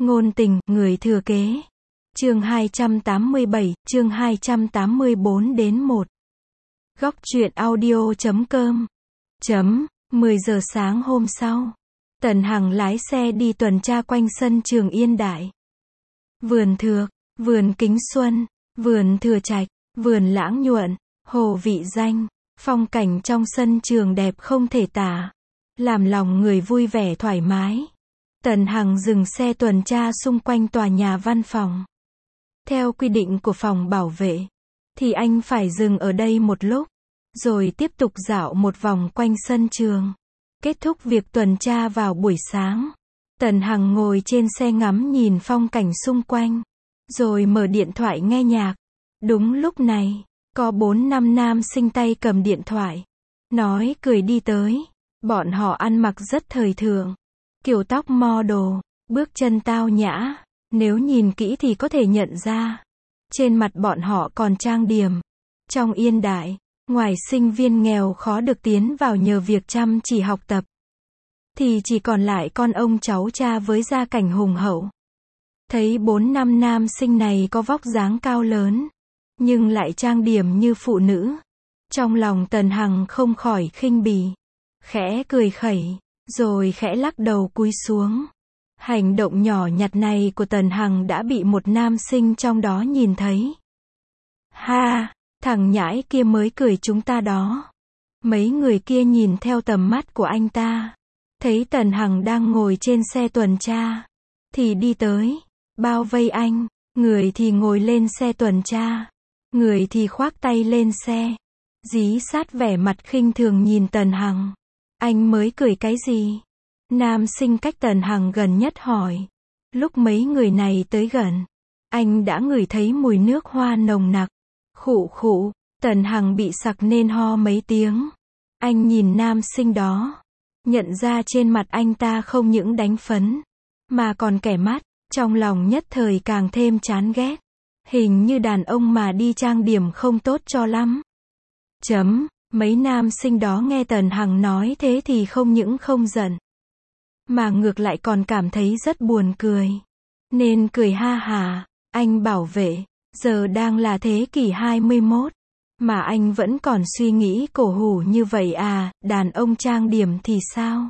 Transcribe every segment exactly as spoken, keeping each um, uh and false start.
Ngôn tình, người thừa kế. Chương hai trăm tám mươi bảy, chương hai trăm tám mươi bốn đến một. Góc truyện audio chấm com. Chấm, mười giờ sáng hôm sau. Tần Hằng lái xe đi tuần tra quanh sân trường Yên Đại. Vườn Thược, vườn Kính Xuân, vườn Thừa Trạch, vườn Lãng Nhuận, hồ Vị Danh. Phong cảnh trong sân trường đẹp không thể tả, làm lòng người vui vẻ thoải mái. Tần Hằng dừng xe tuần tra xung quanh tòa nhà văn phòng. Theo quy định của phòng bảo vệ, thì anh phải dừng ở đây một lúc, rồi tiếp tục dạo một vòng quanh sân trường. Kết thúc việc tuần tra vào buổi sáng, Tần Hằng ngồi trên xe ngắm nhìn phong cảnh xung quanh, rồi mở điện thoại nghe nhạc. Đúng lúc này, có bốn năm nam sinh tay cầm điện thoại, nói cười đi tới. Bọn họ ăn mặc rất thời thượng, kiểu tóc model, bước chân tao nhã. Nếu nhìn kỹ thì có thể nhận ra, trên mặt bọn họ còn trang điểm. Trong Yên Đại, ngoài sinh viên nghèo khó được tiến vào nhờ việc chăm chỉ học tập, thì chỉ còn lại con ông cháu cha với gia cảnh hùng hậu. Thấy bốn năm nam sinh này có vóc dáng cao lớn, nhưng lại trang điểm như phụ nữ. Trong lòng Tần Hằng không khỏi khinh bỉ, khẽ cười khẩy, rồi khẽ lắc đầu cúi xuống. Hành động nhỏ nhặt này của Tần Hằng đã bị một nam sinh trong đó nhìn thấy. Ha, thằng nhãi kia mới cười chúng ta đó. Mấy người kia nhìn theo tầm mắt của anh ta, thấy Tần Hằng đang ngồi trên xe tuần tra, thì đi tới, bao vây anh. Người thì ngồi lên xe tuần tra, người thì khoác tay lên xe, dí sát vẻ mặt khinh thường nhìn Tần Hằng. Anh mới cười cái gì? Nam sinh cách Tần Hằng gần nhất hỏi. Lúc mấy người này tới gần, anh đã ngửi thấy mùi nước hoa nồng nặc. Khụ khụ, Tần Hằng bị sặc nên ho mấy tiếng. Anh nhìn nam sinh đó, nhận ra trên mặt anh ta không những đánh phấn, mà còn kẻ mắt. Trong lòng nhất thời càng thêm chán ghét. Hình như đàn ông mà đi trang điểm không tốt cho lắm. Chấm, mấy nam sinh đó nghe Tần Hằng nói thế thì không những không giận, mà ngược lại còn cảm thấy rất buồn cười. Nên cười ha hả. Anh bảo vệ, giờ đang là thế kỷ hai mươi mốt, mà anh vẫn còn suy nghĩ cổ hủ như vậy à? Đàn ông trang điểm thì sao?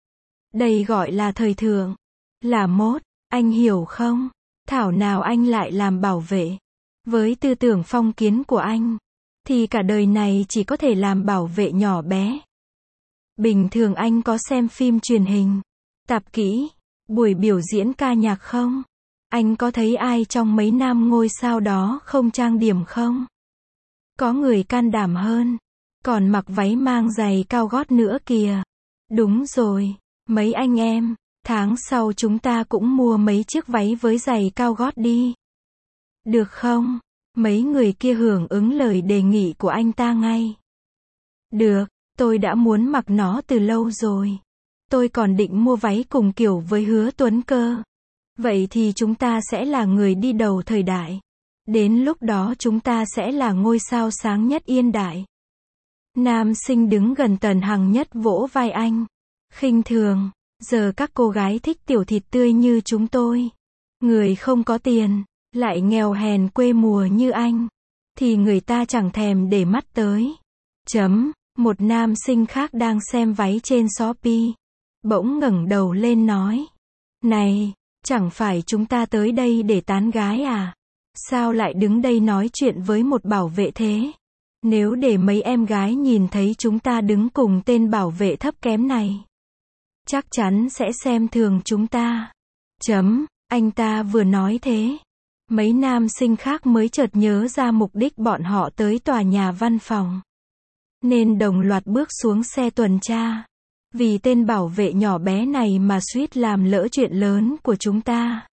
Đây gọi là thời thượng, là mốt, anh hiểu không? Thảo nào anh lại làm bảo vệ. Với tư tưởng phong kiến của anh, thì cả đời này chỉ có thể làm bảo vệ nhỏ bé. Bình thường anh có xem phim truyền hình, tạp kỹ, buổi biểu diễn ca nhạc không? Anh có thấy ai trong mấy nam ngôi sao đó không trang điểm không? Có người can đảm hơn, còn mặc váy mang giày cao gót nữa kìa. Đúng rồi, mấy anh em, tháng sau chúng ta cũng mua mấy chiếc váy với giày cao gót đi. Được không? Mấy người kia hưởng ứng lời đề nghị của anh ta ngay. Được, tôi đã muốn mặc nó từ lâu rồi. Tôi còn định mua váy cùng kiểu với Hứa Tuấn cơ. Vậy thì chúng ta sẽ là người đi đầu thời đại. Đến lúc đó chúng ta sẽ là ngôi sao sáng nhất Yên Đại. Nam sinh đứng gần Tần Hằng nhất vỗ vai anh, khinh thường. Giờ các cô gái thích tiểu thịt tươi như chúng tôi, người không có tiền, lại nghèo hèn quê mùa như anh, thì người ta chẳng thèm để mắt tới. Chấm, một nam sinh khác đang xem váy trên Shopee, bỗng ngẩng đầu lên nói. Này, chẳng phải chúng ta tới đây để tán gái à? Sao lại đứng đây nói chuyện với một bảo vệ thế? Nếu để mấy em gái nhìn thấy chúng ta đứng cùng tên bảo vệ thấp kém này, chắc chắn sẽ xem thường chúng ta. Chấm, anh ta vừa nói thế, mấy nam sinh khác mới chợt nhớ ra mục đích bọn họ tới tòa nhà văn phòng, nên đồng loạt bước xuống xe tuần tra. Vì tên bảo vệ nhỏ bé này mà suýt làm lỡ chuyện lớn của chúng ta.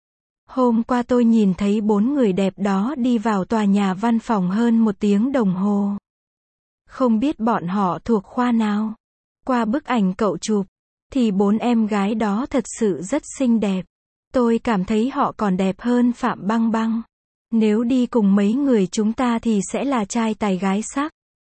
Hôm qua tôi nhìn thấy bốn người đẹp đó đi vào tòa nhà văn phòng hơn một tiếng đồng hồ. Không biết bọn họ thuộc khoa nào. Qua bức ảnh cậu chụp, thì bốn em gái đó thật sự rất xinh đẹp. Tôi cảm thấy họ còn đẹp hơn Phạm Băng Băng. Nếu đi cùng mấy người chúng ta thì sẽ là trai tài gái sắc.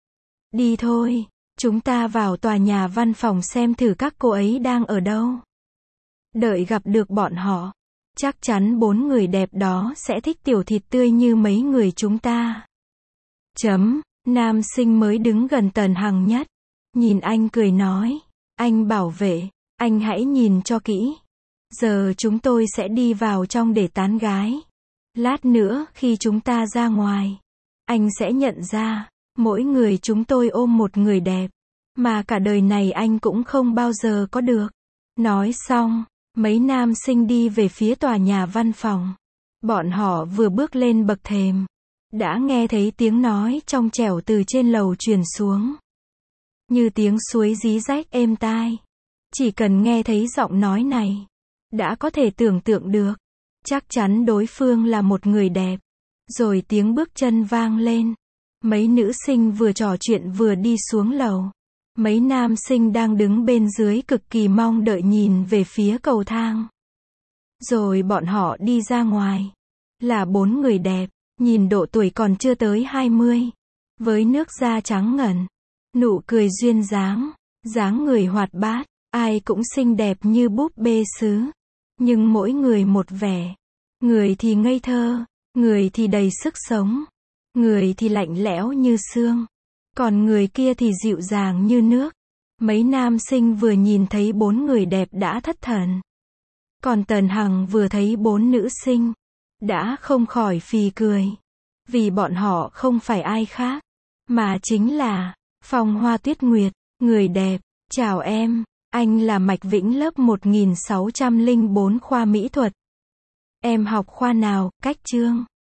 Đi thôi, chúng ta vào tòa nhà văn phòng xem thử các cô ấy đang ở đâu. Đợi gặp được bọn họ, Chắc chắn bốn người đẹp đó sẽ thích tiểu thịt tươi như mấy người chúng ta. Chấm, nam sinh mới đứng gần Tần Hằng nhất. Nhìn anh cười nói. Anh bảo vệ, anh hãy nhìn cho kỹ. Giờ chúng tôi sẽ đi vào trong để tán gái. Lát nữa khi chúng ta ra ngoài, anh sẽ nhận ra, mỗi người chúng tôi ôm một người đẹp, mà cả đời này anh cũng không bao giờ có được. Nói xong, mấy nam sinh đi về phía tòa nhà văn phòng. Bọn họ vừa bước lên bậc thềm, đã nghe thấy tiếng nói trong trẻo từ trên lầu truyền xuống. Như tiếng suối rí rách êm tai. Chỉ cần nghe thấy giọng nói này, đã có thể tưởng tượng được, chắc chắn đối phương là một người đẹp. Rồi tiếng bước chân vang lên. Mấy nữ sinh vừa trò chuyện vừa đi xuống lầu. Mấy nam sinh đang đứng bên dưới cực kỳ mong đợi nhìn về phía cầu thang. Rồi bọn họ đi ra ngoài. Là bốn người đẹp, nhìn độ tuổi còn chưa tới hai mươi. Với nước da trắng ngần, nụ cười duyên dáng, dáng người hoạt bát, ai cũng xinh đẹp như búp bê sứ. Nhưng mỗi người một vẻ. Người thì ngây thơ, người thì đầy sức sống, người thì lạnh lẽo như xương, còn người kia thì dịu dàng như nước. Mấy nam sinh vừa nhìn thấy bốn người đẹp đã thất thần. Còn Tần Hằng vừa thấy bốn nữ sinh, đã không khỏi phì cười. Vì bọn họ không phải ai khác, mà chính là Phong Hoa Tuyết Nguyệt, người đẹp. Chào em, anh là Mạch Vĩnh lớp một nghìn sáu trăm lẻ bốn khoa mỹ thuật. Em học khoa nào, Cách Chương?